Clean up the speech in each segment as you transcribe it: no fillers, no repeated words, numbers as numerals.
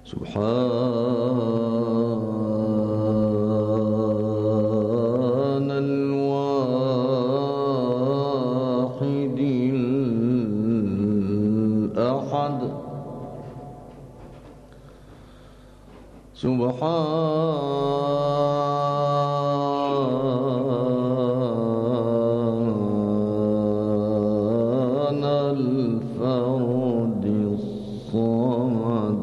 سبحان الواحد الأحد سبحان الفرد الصمد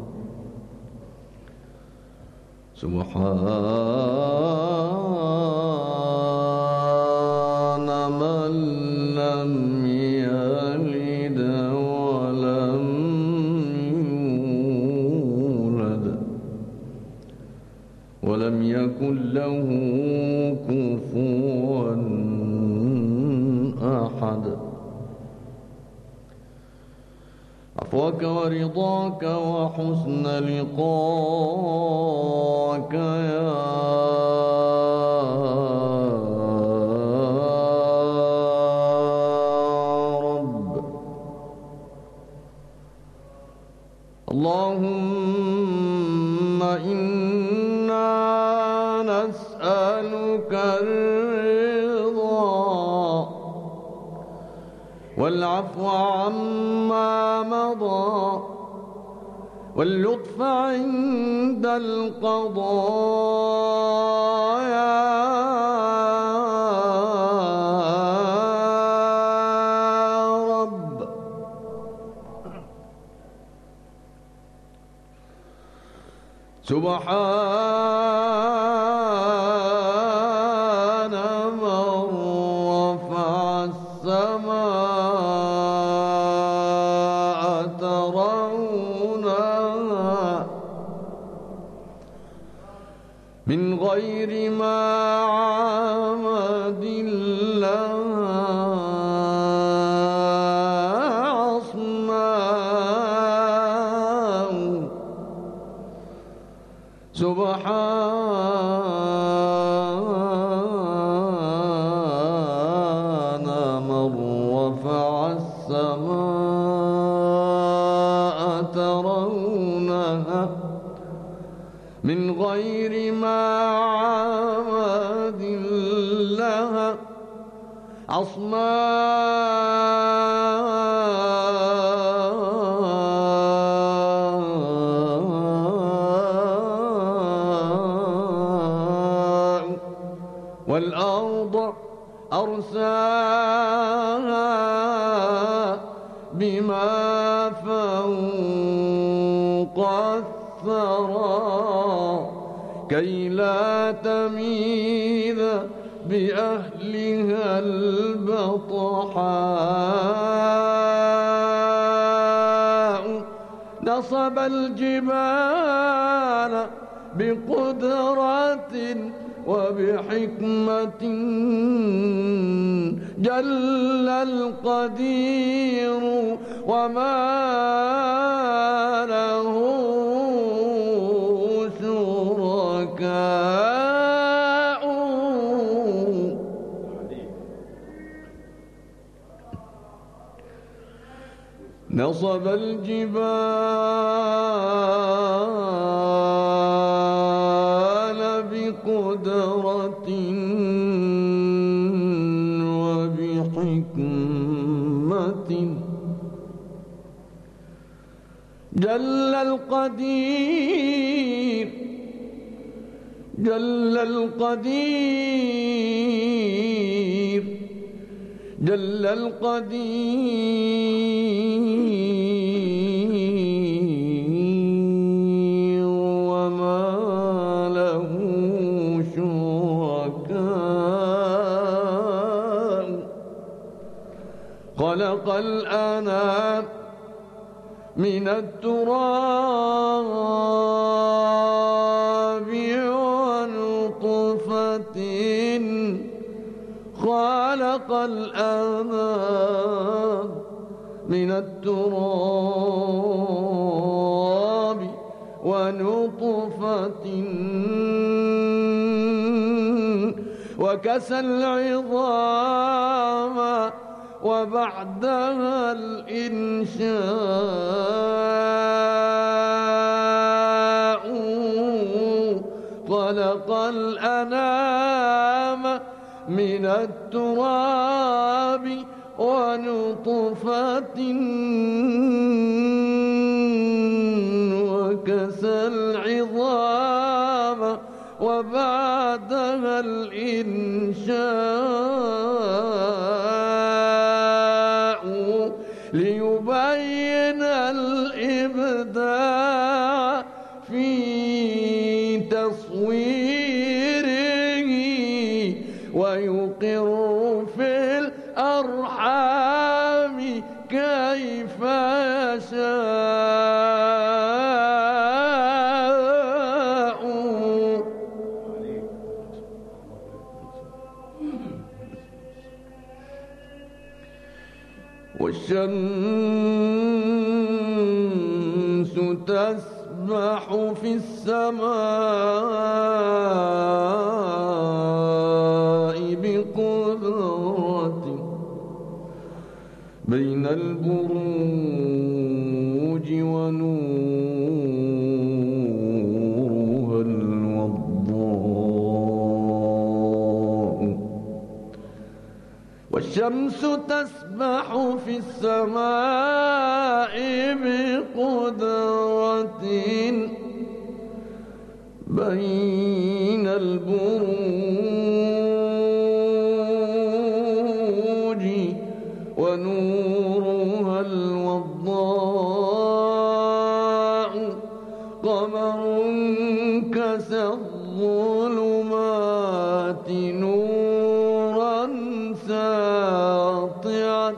سبحان من لم يلد ولم يولد ولم يكن له كفوا أحد عفوك ورضاك وحسن لقاك يا رب. اللهم إنا نسألك الرضا والعفو عما مضى واللطف عند القضاء يا رب. سبحان من رفع السماء ترونها من غير ما عمد لها عصماء. سبحان من رفع السماء ترونها من غير ما عمد لها عصماء والأرض أرساها بما فوق الثرى كي لا تميد بأهلها البطحاء. نصب الجبال بقدرة وبحكمة جل القدير وما له شركاء. نصب الجبال بقدرة وبحكمة جل القدير جل القدير جل القدير وما له شركاء. خلق الأنام من التراب ونطفة خلق الأنام من التراب ونطفة وكسى العظام وبعدها الإنشاء خلق الأنام من التراب ونطفة وكسى العظام وبعدها الإنشاء ليبين الإبداع في تصويره ويقر في الأرحام كيف يشاء. والشمس تسبح في السماء بقدرة بين البروج ونورها الوضاء. والشمس تسبح في السماء بقدرة بين البروج ونورها الوضاء. قمر كسى الظلمات نورا ساطعا.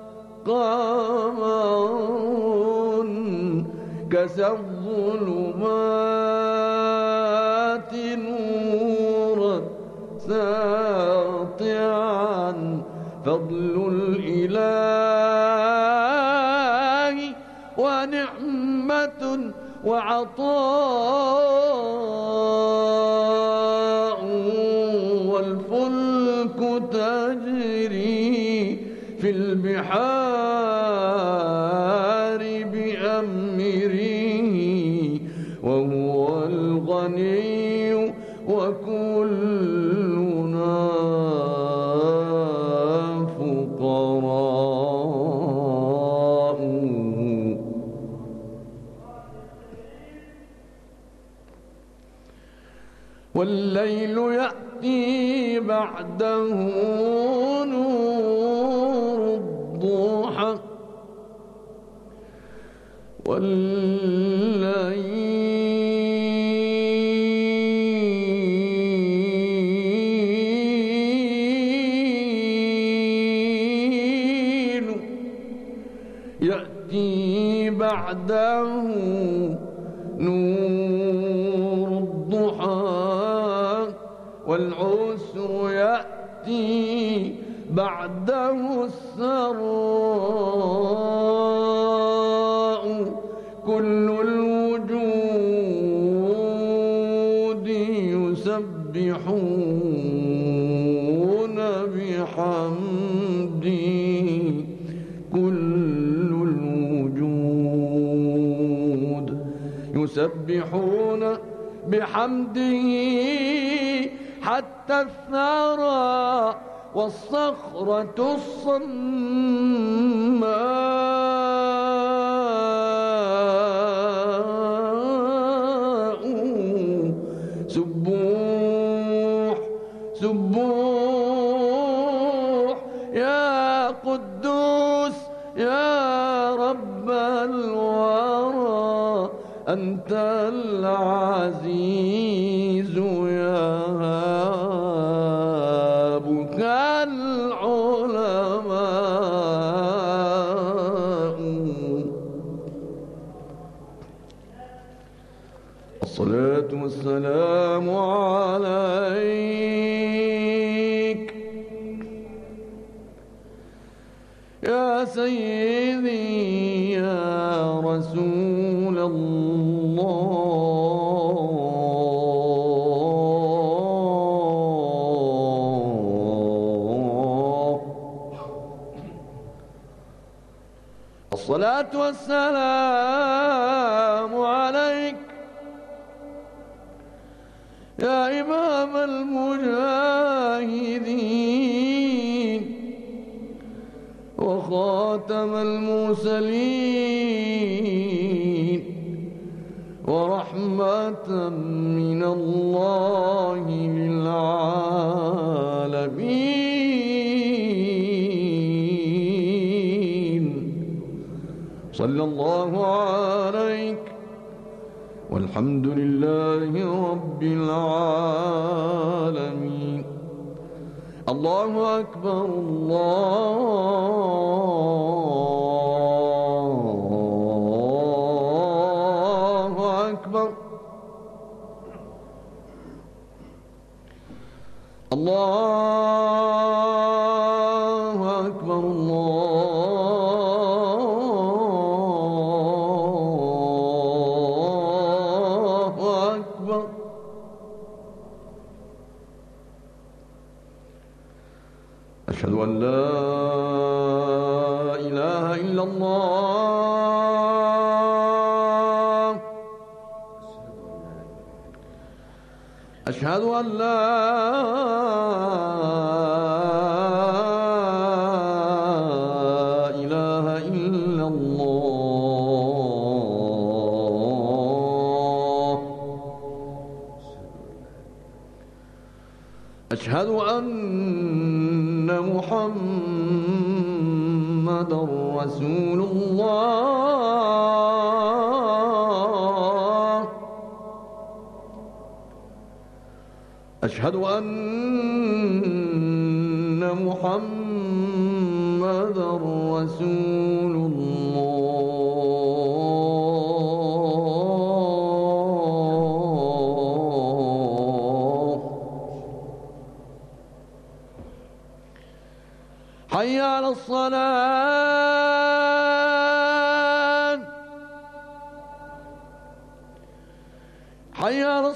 قمر كسى الظلمات نورا ساطعا. فضل الإله ونعمة وعطاء. والفلك تجري في البحار بأمره وهو الغني وكلنا فقراء. والليل يأتي بعده نور الضحى. والليل يأتي بعده نور الضحى. والعسر يأتي بعده السراء. كل الوجود يسبحون بحمده. كل الوجود يسبحون بحمده حتى الثرى والصخرة الصماء. سبوح سبوح يا قدوس يا رب الورى. أنت العزيز يهابك العلماء. الصلاة والسلام عليك يا سيدي يا رسول الله. الصلاة والسلام عليك يا إمام المجاهدين وخاتم المرسلين ورحمة من الله للعالمين. صلى الله عليك والحمد لله رب العالمين. الله أكبر الله أكبر الله أكبر الله أكبر. أشهد أن لا إله إلا الله. أشهد أن لا إله إلا الله. أشهد أن محمدًا رسول الله. أشهد أن محمدًا رسول الله. حي على الصلاة. حي على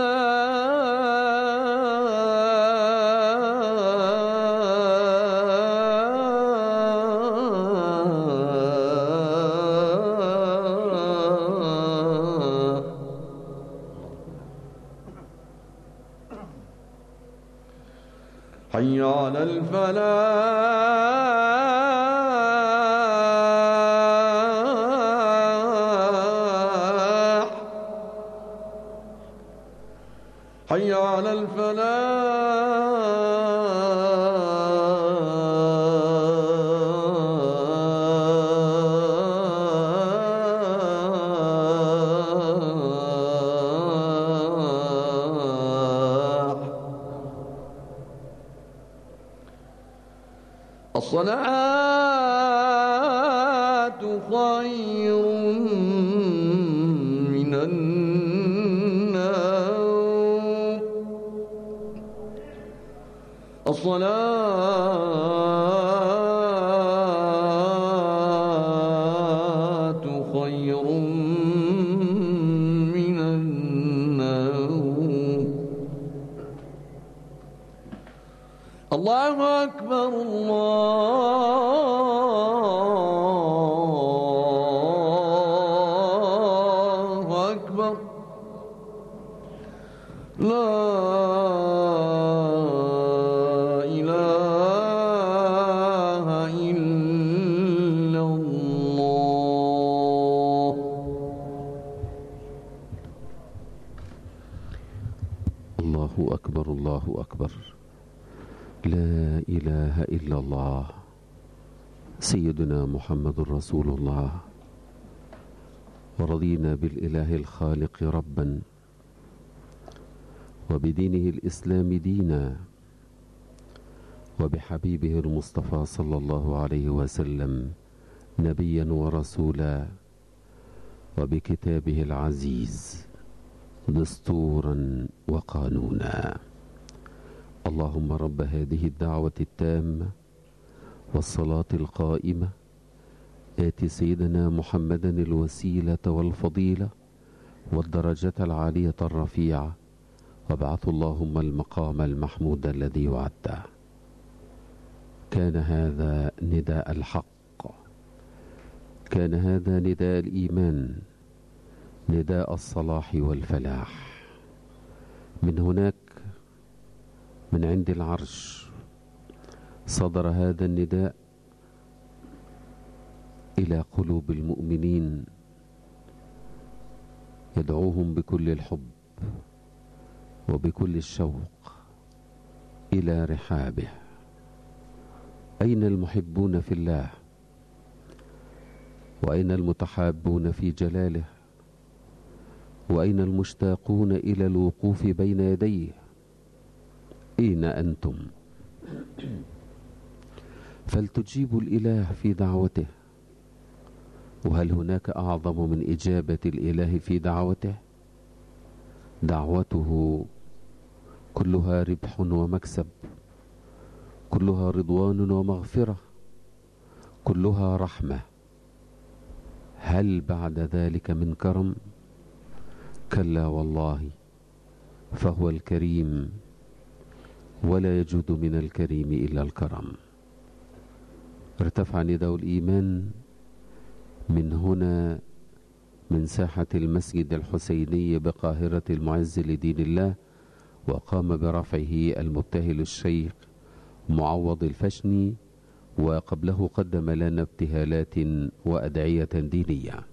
حي على الفلاح. حي على الصلاة خير من النوم. الصلاة خير من النوم. الله أكبر الله أكبر. لا إله إلا الله. الله أكبر الله أكبر. لا إله إلا الله. سيدنا محمد رسول الله. ورضينا بالإله الخالق ربا وبدينه الإسلام دينا وبحبيبه المصطفى صلى الله عليه وسلم نبيا ورسولا وبكتابه العزيز دستورا وقانونا. اللهم رب هذه الدعوة التامة والصلاة القائمة آت سيدنا محمدا الوسيلة والفضيلة والدرجة العالية الرفيعة وابعث اللهم المقام المحمود الذي وعدته. كان هذا نداء الحق، كان هذا نداء الإيمان، نداء الصلاح والفلاح. من هناك من عند العرش صدر هذا النداء إلى قلوب المؤمنين، يدعوهم بكل الحب وبكل الشوق إلى رحابه. أين المحبون في الله؟ وأين المتحابون في جلاله؟ وأين المشتاقون إلى الوقوف بين يديه؟ أين أنتم؟ فلتجيبوا الإله في دعوته. وهل هناك أعظم من إجابة الإله في دعوته؟ دعوته كلها ربح ومكسب، كلها رضوان ومغفرة، كلها رحمة. هل بعد ذلك من كرم؟ كلا والله، فهو الكريم، ولا يجود من الكريم إلا الكرم. ارتفع نداء الإيمان من هنا، من ساحة المسجد الحسيني بقاهرة المعز لدين الله، وقام برفعه المبتهل الشيخ معوض الفشني، وقبله قدم لنا ابتهالات وأدعية دينية.